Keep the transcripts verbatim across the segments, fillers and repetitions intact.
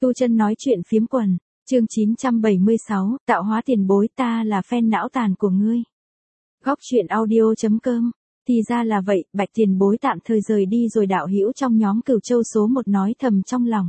Tu Chân nói chuyện phiếm quần, chương chín trăm bảy mươi sáu, tạo hóa tiền bối, ta là fan não tàn của ngươi. Góc truyện audio chấm com. Thì ra là vậy, Bạch tiền bối tạm thời rời đi rồi. Đạo hữu trong nhóm Cửu Châu số một nói thầm trong lòng.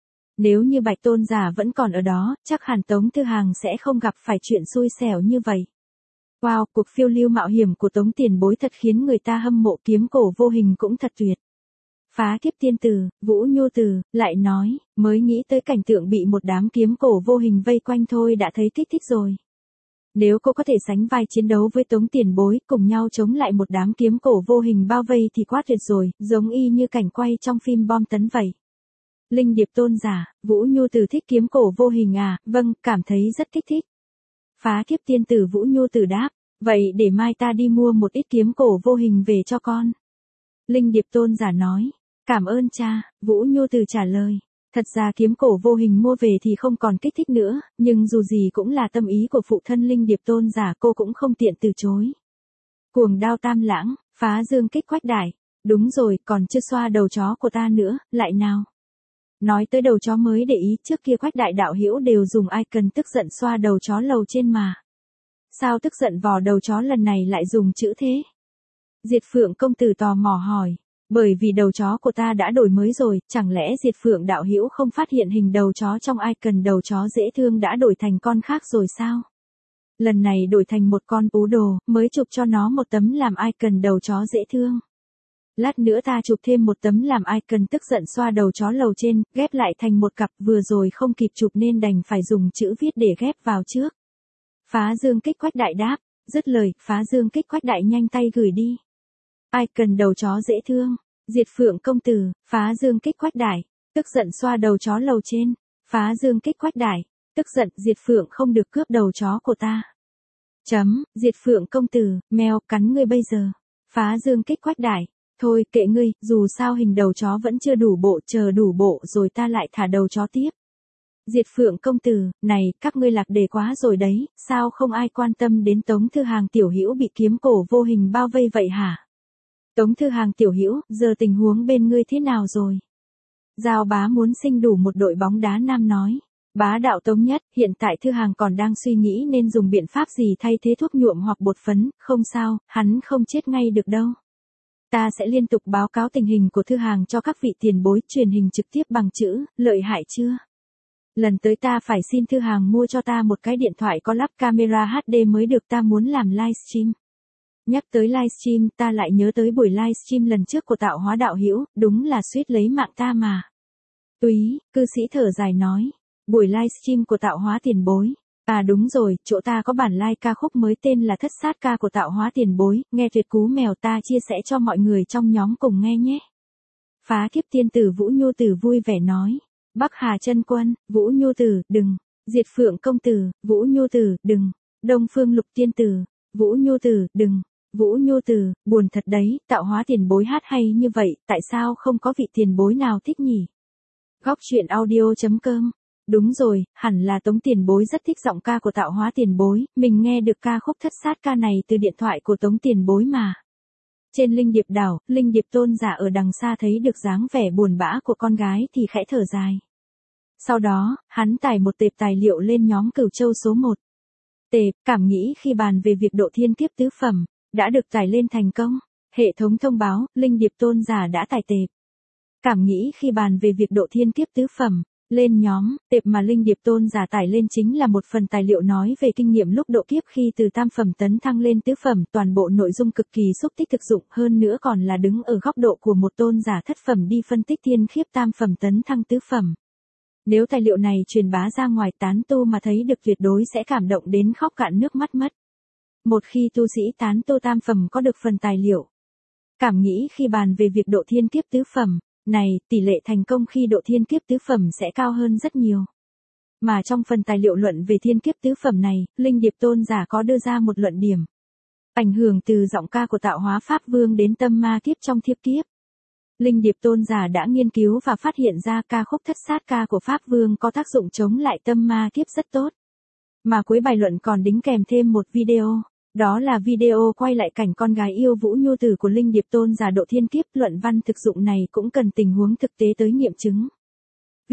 Nếu như Bạch tôn giả vẫn còn ở đó, chắc hẳn Tống Thư Hàng sẽ không gặp phải chuyện xui xẻo như vậy. Wow, cuộc phiêu lưu mạo hiểm của Tống tiền bối thật khiến người ta hâm mộ, kiếm cổ vô hình cũng thật tuyệt. Phá kiếp tiên tử, Vũ Nhu Tử, lại nói, mới nghĩ tới cảnh tượng bị một đám kiếm cổ vô hình vây quanh thôi đã thấy kích thích rồi. Nếu cô có thể sánh vai chiến đấu với Tống tiền bối, cùng nhau chống lại một đám kiếm cổ vô hình bao vây thì quá tuyệt rồi, giống y như cảnh quay trong phim bom tấn vậy. Linh Điệp tôn giả, Vũ Nhu Tử thích kiếm cổ vô hình à? Vâng, cảm thấy rất kích thích. Phá kiếp tiên tử Vũ Nhu Tử đáp, vậy để mai ta đi mua một ít kiếm cổ vô hình về cho con. Linh Điệp tôn giả nói, cảm ơn cha. Vũ Nhu Tử trả lời, thật ra kiếm cổ vô hình mua về thì không còn kích thích nữa, nhưng dù gì cũng là tâm ý của phụ thân Linh Điệp tôn giả, cô cũng không tiện từ chối. Cuồng đao tam lãng, phá dương kích quách đại. Đúng rồi, còn chưa xoa đầu chó của ta nữa, lại nào. Nói tới đầu chó mới để ý, trước kia Quách đại đạo hữu đều dùng icon tức giận xoa đầu chó lầu trên mà. Sao tức giận vò đầu chó lần này lại dùng chữ thế? Diệt Phượng công tử tò mò hỏi, bởi vì đầu chó của ta đã đổi mới rồi, chẳng lẽ Diệt Phượng đạo hữu không phát hiện hình đầu chó trong icon đầu chó dễ thương đã đổi thành con khác rồi sao? Lần này đổi thành một con ú đồ, mới chụp cho nó một tấm làm icon đầu chó dễ thương. Lát nữa ta chụp thêm một tấm làm icon tức giận xoa đầu chó lầu trên, ghép lại thành một cặp, vừa rồi không kịp chụp nên đành phải dùng chữ viết để ghép vào trước. Phá dương kích quách đại đáp, dứt lời, phá dương kích quách đại nhanh tay gửi đi. Icon đầu chó dễ thương, Diệt Phượng công tử, phá dương kích quách đại, tức giận xoa đầu chó lầu trên, phá dương kích quách đại, tức giận, Diệt Phượng không được cướp đầu chó của ta. Chấm, Diệt Phượng công tử, mèo cắn ngươi bây giờ. Phá dương kích quách đại, thôi kệ ngươi, dù sao hình đầu chó vẫn chưa đủ bộ, chờ đủ bộ rồi ta lại thả đầu chó tiếp. Diệt Phượng công tử, này, các ngươi lạc đề quá rồi đấy, sao không ai quan tâm đến Tống Thư Hàng tiểu hữu bị kiếm cổ vô hình bao vây vậy hả? Tống Thư Hàng tiểu hữu, giờ tình huống bên ngươi thế nào rồi? Giao bá muốn sinh đủ một đội bóng đá nam nói. Bá đạo Tống nhất, hiện tại Thư Hàng còn đang suy nghĩ nên dùng biện pháp gì thay thế thuốc nhuộm hoặc bột phấn, không sao, hắn không chết ngay được đâu. Ta sẽ liên tục báo cáo tình hình của Thư Hàng cho các vị tiền bối, truyền hình trực tiếp bằng chữ, lợi hại chưa? Lần tới ta phải xin Thư Hàng mua cho ta một cái điện thoại có lắp camera hát đê mới được, ta muốn làm livestream. Nhắc tới livestream, ta lại nhớ tới buổi livestream lần trước của Tạo Hóa đạo hữu, đúng là suýt lấy mạng ta mà. Túy, cư sĩ thở dài nói, buổi livestream của Tạo Hóa tiền bối. À đúng rồi, chỗ ta có bản live ca khúc mới tên là Thất Sát Ca của Tạo Hóa tiền bối, nghe tuyệt cú mèo, ta chia sẻ cho mọi người trong nhóm cùng nghe nhé. Phá kiếp tiên tử Vũ Nhu Tử vui vẻ nói, Bắc Hà chân quân, Vũ Nhu Tử, đừng. Diệt Phượng công tử, Vũ Nhu Tử, đừng. Đông Phương Lục tiên tử, Vũ Nhu Tử, đừng. Vũ Nhu Tử, buồn thật đấy, Tạo Hóa tiền bối hát hay như vậy, tại sao không có vị tiền bối nào thích nhỉ? Góc truyện audio chấm com. Đúng rồi, hẳn là Tống tiền bối rất thích giọng ca của Tạo Hóa tiền bối, mình nghe được ca khúc Thất Sát Ca này từ điện thoại của Tống tiền bối mà. Trên Linh Điệp đảo, Linh Điệp tôn giả ở đằng xa thấy được dáng vẻ buồn bã của con gái thì khẽ thở dài. Sau đó, hắn tải một tệp tài liệu lên nhóm Cửu Châu số một. Tệp, cảm nghĩ khi bàn về việc độ thiên kiếp tứ phẩm, đã được tải lên thành công. Hệ thống thông báo, Linh Điệp tôn giả đã tải tệp. Cảm nghĩ khi bàn về việc độ thiên kiếp tứ phẩm, lên nhóm, tệp mà Linh Điệp tôn giả tải lên chính là một phần tài liệu nói về kinh nghiệm lúc độ kiếp khi từ tam phẩm tấn thăng lên tứ phẩm, toàn bộ nội dung cực kỳ xúc tích thực dụng, hơn nữa còn là đứng ở góc độ của một tôn giả thất phẩm đi phân tích thiên khiếp tam phẩm tấn thăng tứ phẩm. Nếu tài liệu này truyền bá ra ngoài, tán tu mà thấy được tuyệt đối sẽ cảm động đến khóc cạn nước mắt mất. Một khi tu sĩ tán tu tam phẩm có được phần tài liệu, cảm nghĩ khi bàn về việc độ thiên kiếp tứ phẩm, này, tỷ lệ thành công khi độ thiên kiếp tứ phẩm sẽ cao hơn rất nhiều. Mà trong phần tài liệu luận về thiên kiếp tứ phẩm này, Linh Điệp tôn giả có đưa ra một luận điểm. Ảnh hưởng từ giọng ca của Tạo Hóa Pháp Vương đến tâm ma kiếp trong thiếp kiếp. Linh Điệp tôn giả đã nghiên cứu và phát hiện ra ca khúc Thất Sát Ca của Pháp Vương có tác dụng chống lại tâm ma kiếp rất tốt. Mà cuối bài luận còn đính kèm thêm một video. Đó là video quay lại cảnh con gái yêu Vũ Nhu Tử của Linh Điệp tôn giả độ thiên kiếp. Luận văn thực dụng này cũng cần tình huống thực tế tới nghiệm chứng.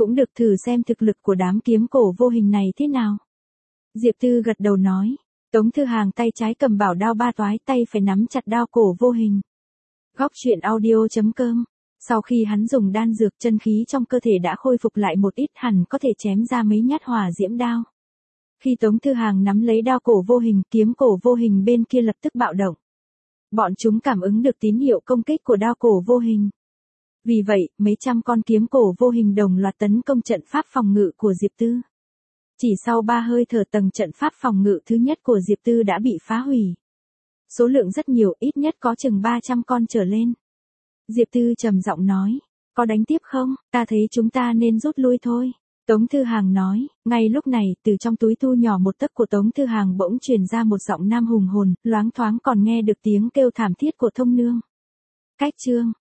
Cũng được, thử xem thực lực của đám kiếm cổ vô hình này thế nào. Diệp Tư gật đầu nói. Tống Thư Hàng tay trái cầm bảo đao ba toái, tay phải nắm chặt đao cổ vô hình. Góc truyện audio.com. Sau khi hắn dùng đan dược, chân khí trong cơ thể đã khôi phục lại một ít, hẳn có thể chém ra mấy nhát hỏa diễm đao. Khi Tống Thư Hàng nắm lấy đao cổ vô hình, kiếm cổ vô hình bên kia lập tức bạo động. Bọn chúng cảm ứng được tín hiệu công kích của đao cổ vô hình. Vì vậy, mấy trăm con kiếm cổ vô hình đồng loạt tấn công trận pháp phòng ngự của Diệp Tư. Chỉ sau ba hơi thở, tầng trận pháp phòng ngự thứ nhất của Diệp Tư đã bị phá hủy. Số lượng rất nhiều, ít nhất có chừng ba trăm con trở lên. Diệp Tư trầm giọng nói, có đánh tiếp không? Ta thấy chúng ta nên rút lui thôi. Tống Thư Hàng nói. Ngay lúc này, từ trong túi thu nhỏ một tấc của Tống Thư Hàng bỗng truyền ra một giọng nam hùng hồn, loáng thoáng còn nghe được tiếng kêu thảm thiết của Thông Nương. Cách chương